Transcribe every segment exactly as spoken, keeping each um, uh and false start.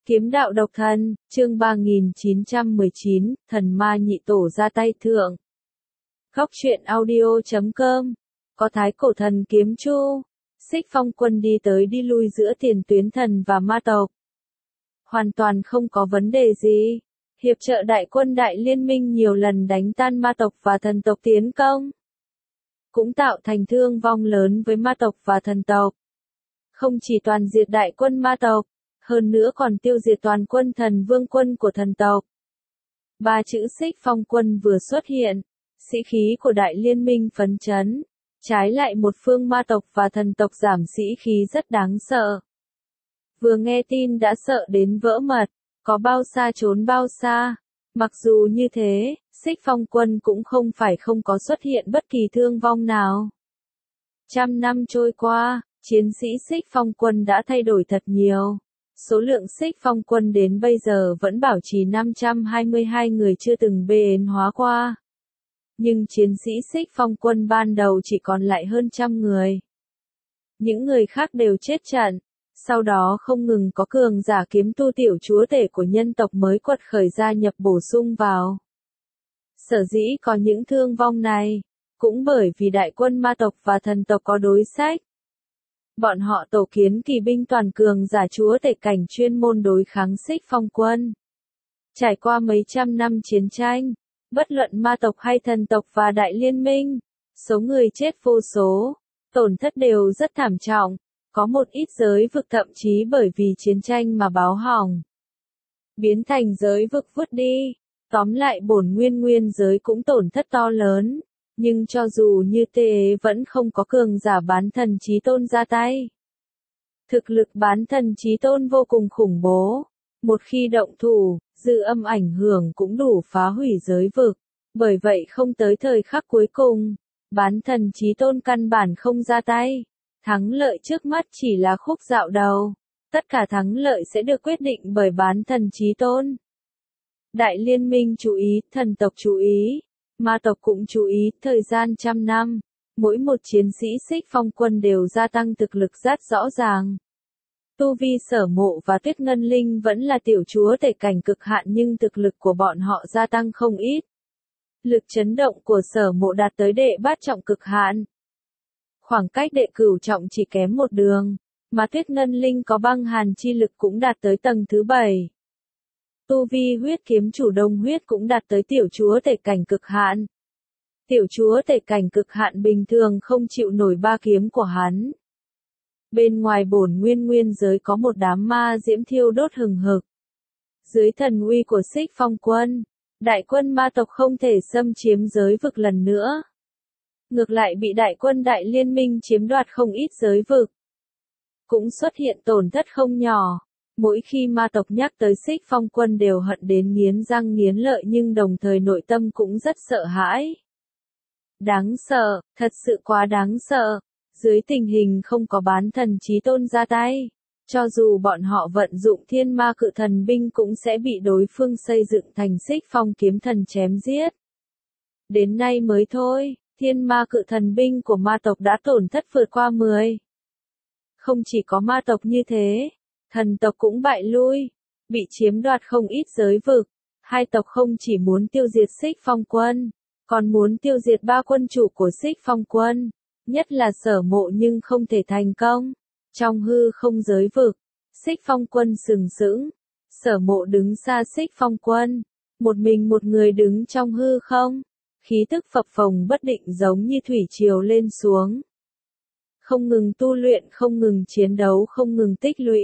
Kiếm đạo độc thân, chương ba nghìn chín trăm mười chín, thần ma nhị tổ ra tay thượng. Góc truyện audio chấm com. Có thái cổ thần kiếm chu. Xích Phong quân đi tới đi lui giữa tiền tuyến thần và ma tộc. Hoàn toàn không có vấn đề gì. Hiệp trợ đại quân đại liên minh nhiều lần đánh tan ma tộc và thần tộc tiến công. Cũng tạo thành thương vong lớn với ma tộc và thần tộc. Không chỉ toàn diệt đại quân ma tộc, hơn nữa còn tiêu diệt toàn quân thần vương quân của thần tộc. Ba chữ Xích Phong quân vừa xuất hiện, sĩ khí của đại liên minh phấn chấn, trái lại một phương ma tộc và thần tộc giảm sĩ khí rất đáng sợ. Vừa nghe tin đã sợ đến vỡ mật, có bao xa trốn bao xa. Mặc dù như thế, Xích Phong quân cũng không phải không có xuất hiện bất kỳ thương vong nào. Trăm năm trôi qua, chiến sĩ Xích Phong quân đã thay đổi thật nhiều. Số lượng Xích Phong quân đến bây giờ vẫn bảo trì năm trăm hai mươi hai người chưa từng biến hóa qua. Nhưng chiến sĩ Xích Phong quân ban đầu chỉ còn lại hơn trăm người. Những người khác đều chết trận. Sau đó không ngừng có cường giả kiếm tu tiểu chúa tể của nhân tộc mới quật khởi gia nhập bổ sung vào. Sở dĩ có những thương vong này, cũng bởi vì đại quân ma tộc và thần tộc có đối sách. Bọn họ tổ kiến kỳ binh toàn cường giả chúa tể cảnh chuyên môn đối kháng Xích Phong quân. Trải qua mấy trăm năm chiến tranh, bất luận ma tộc hay thần tộc và đại liên minh, số người chết vô số, tổn thất đều rất thảm trọng. Có một ít giới vực thậm chí bởi vì chiến tranh mà báo hỏng, biến thành giới vực vứt đi. Tóm lại bổn nguyên nguyên giới cũng tổn thất to lớn. Nhưng cho dù như thế vẫn không có cường giả bán thần chí tôn ra tay. Thực lực bán thần chí tôn vô cùng khủng bố. Một khi động thủ, dư âm ảnh hưởng cũng đủ phá hủy giới vực. Bởi vậy không tới thời khắc cuối cùng, bán thần chí tôn căn bản không ra tay. Thắng lợi trước mắt chỉ là khúc dạo đầu. Tất cả thắng lợi sẽ được quyết định bởi bán thần chí tôn. Đại liên minh chú ý, thần tộc chú ý. Ma tộc cũng chú ý, thời gian trăm năm, mỗi một chiến sĩ Xích Phong quân đều gia tăng thực lực rất rõ ràng. Tu vi Sở Mộ và Tuyết Ngân Linh vẫn là tiểu chúa tể cảnh cực hạn nhưng thực lực của bọn họ gia tăng không ít. Lực chấn động của Sở Mộ đạt tới đệ bát trọng cực hạn. Khoảng cách đệ cửu trọng chỉ kém một đường, mà Tuyết Ngân Linh có băng hàn chi lực cũng đạt tới tầng thứ bảy. Tu vi huyết kiếm chủ đông huyết cũng đạt tới tiểu chúa tể cảnh cực hạn. Tiểu chúa tể cảnh cực hạn bình thường không chịu nổi ba kiếm của hắn. Bên ngoài bổn nguyên nguyên giới có một đám ma diễm thiêu đốt hừng hực. Dưới thần uy của Xích Phong quân, đại quân ma tộc không thể xâm chiếm giới vực lần nữa. Ngược lại bị đại quân đại liên minh chiếm đoạt không ít giới vực. Cũng xuất hiện tổn thất không nhỏ. Mỗi khi ma tộc nhắc tới Xích Phong quân đều hận đến nghiến răng nghiến lợi nhưng đồng thời nội tâm cũng rất sợ hãi. Đáng sợ, thật sự quá đáng sợ. Dưới tình hình không có bán thần chí tôn ra tay, cho dù bọn họ vận dụng thiên ma cự thần binh cũng sẽ bị đối phương xây dựng thành Xích Phong kiếm thần chém giết. Đến nay mới thôi, thiên ma cự thần binh của ma tộc đã tổn thất vượt qua mười. Không chỉ có ma tộc như thế, thần tộc cũng bại lui, bị chiếm đoạt không ít giới vực. Hai tộc không chỉ muốn tiêu diệt Xích Phong quân, còn muốn tiêu diệt ba quân chủ của Xích Phong quân, nhất là Sở Mộ nhưng không thể thành công. Trong hư không giới vực, Xích Phong quân sừng sững, Sở Mộ đứng xa Xích Phong quân, một mình một người đứng trong hư không, khí tức phập phồng bất định giống như thủy triều lên xuống. Không ngừng tu luyện, không ngừng chiến đấu, không ngừng tích lũy.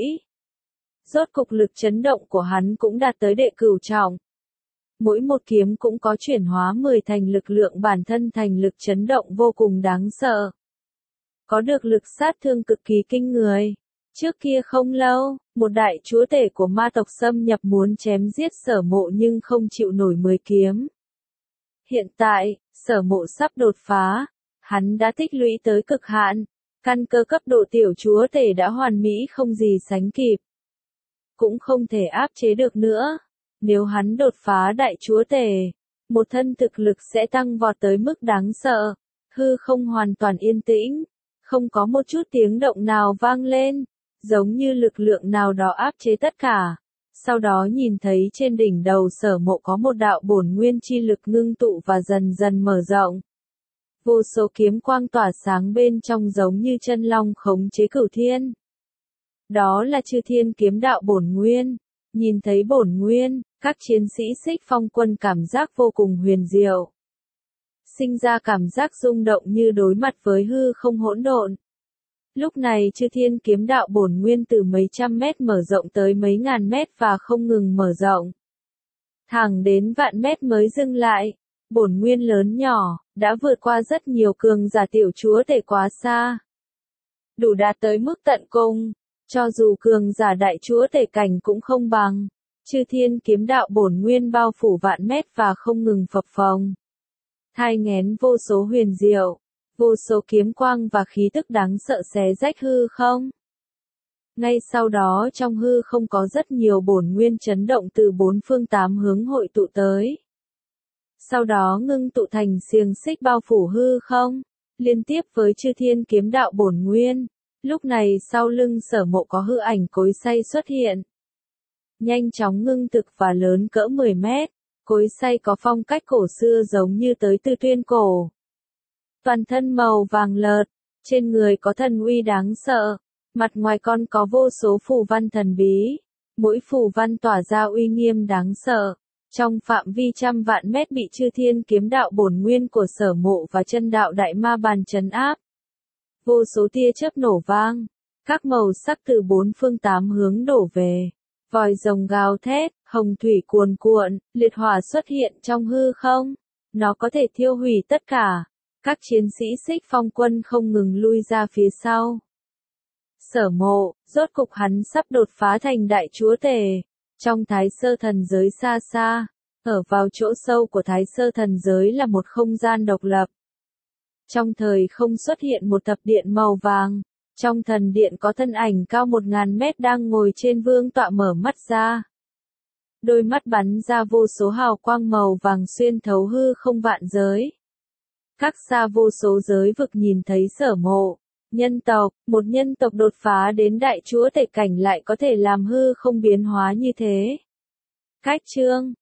Rốt cục lực chấn động của hắn cũng đạt tới đệ cửu trọng. Mỗi một kiếm cũng có chuyển hóa mười thành lực lượng bản thân thành lực chấn động vô cùng đáng sợ. Có được lực sát thương cực kỳ kinh người. Trước kia không lâu, một đại chúa tể của ma tộc xâm nhập muốn chém giết Sở Mộ nhưng không chịu nổi mười kiếm. Hiện tại, Sở Mộ sắp đột phá. Hắn đã tích lũy tới cực hạn. Căn cơ cấp độ tiểu chúa tể đã hoàn mỹ không gì sánh kịp. Cũng không thể áp chế được nữa. Nếu hắn đột phá đại chúa tể, một thân thực lực sẽ tăng vọt tới mức đáng sợ. Hư không hoàn toàn yên tĩnh, không có một chút tiếng động nào vang lên, giống như lực lượng nào đó áp chế tất cả. sau đó nhìn thấy trên đỉnh đầu Sở Mộ có một đạo bổn nguyên chi lực ngưng tụ và dần dần mở rộng. Vô số kiếm quang tỏa sáng bên trong giống như chân long khống chế cửu thiên. Đó là Chư Thiên kiếm đạo bổn nguyên. Nhìn thấy bổn nguyên, các chiến sĩ Xích Phong quân cảm giác vô cùng huyền diệu. Sinh ra cảm giác rung động như đối mặt với hư không hỗn độn. Lúc này Chư Thiên kiếm đạo bổn nguyên từ mấy trăm mét mở rộng tới mấy ngàn mét và không ngừng mở rộng. Thẳng đến vạn mét mới dừng lại. Bổn nguyên lớn nhỏ, đã vượt qua rất nhiều cường giả tiểu chúa tể quá xa. Đủ đạt tới mức tận cùng, cho dù cường giả đại chúa tể cảnh cũng không bằng. Chư Thiên kiếm đạo bổn nguyên bao phủ vạn mét và không ngừng phập phồng. Thai nghén vô số huyền diệu, vô số kiếm quang và khí tức đáng sợ xé rách hư không. Ngay sau đó trong hư không có rất nhiều bổn nguyên chấn động từ bốn phương tám hướng hội tụ tới. Sau đó ngưng tụ thành xiềng xích bao phủ hư không, liên tiếp với Chư Thiên kiếm đạo bổn nguyên. Lúc này sau lưng Sở Mộ có hư ảnh cối xay xuất hiện. Nhanh chóng ngưng thực và lớn cỡ mười mét, cối xay có phong cách cổ xưa giống như tới từ tuyên cổ. Toàn thân màu vàng lợt, trên người có thần uy đáng sợ, mặt ngoài con có vô số phù văn thần bí, mỗi phù văn tỏa ra uy nghiêm đáng sợ. Trong phạm vi trăm vạn mét bị Chư Thiên kiếm đạo bổn nguyên của Sở Mộ và chân đạo đại ma bàn trấn áp. Vô số tia chớp nổ vang, các màu sắc từ bốn phương tám hướng đổ về. Vòi rồng gào thét, hồng thủy cuồn cuộn, liệt hỏa xuất hiện trong hư không. Nó có thể thiêu hủy tất cả. Các chiến sĩ Xích Phong quân không ngừng lui ra phía sau. Sở Mộ, rốt cục hắn sắp đột phá thành đại chúa tể. Trong Thái Sơ thần giới xa xa, ở vào chỗ sâu của Thái Sơ thần giới là một không gian độc lập. Trong thời không xuất hiện một thập điện màu vàng. Trong thần điện có thân ảnh cao một ngàn mét đang ngồi trên vương tọa mở mắt ra. Đôi mắt bắn ra vô số hào quang màu vàng xuyên thấu hư không vạn giới. Các xa vô số giới vực nhìn thấy Sở Mộ. Nhân tộc, một nhân tộc đột phá đến đại chúa tể cảnh lại có thể làm hư không biến hóa như thế. Cách chương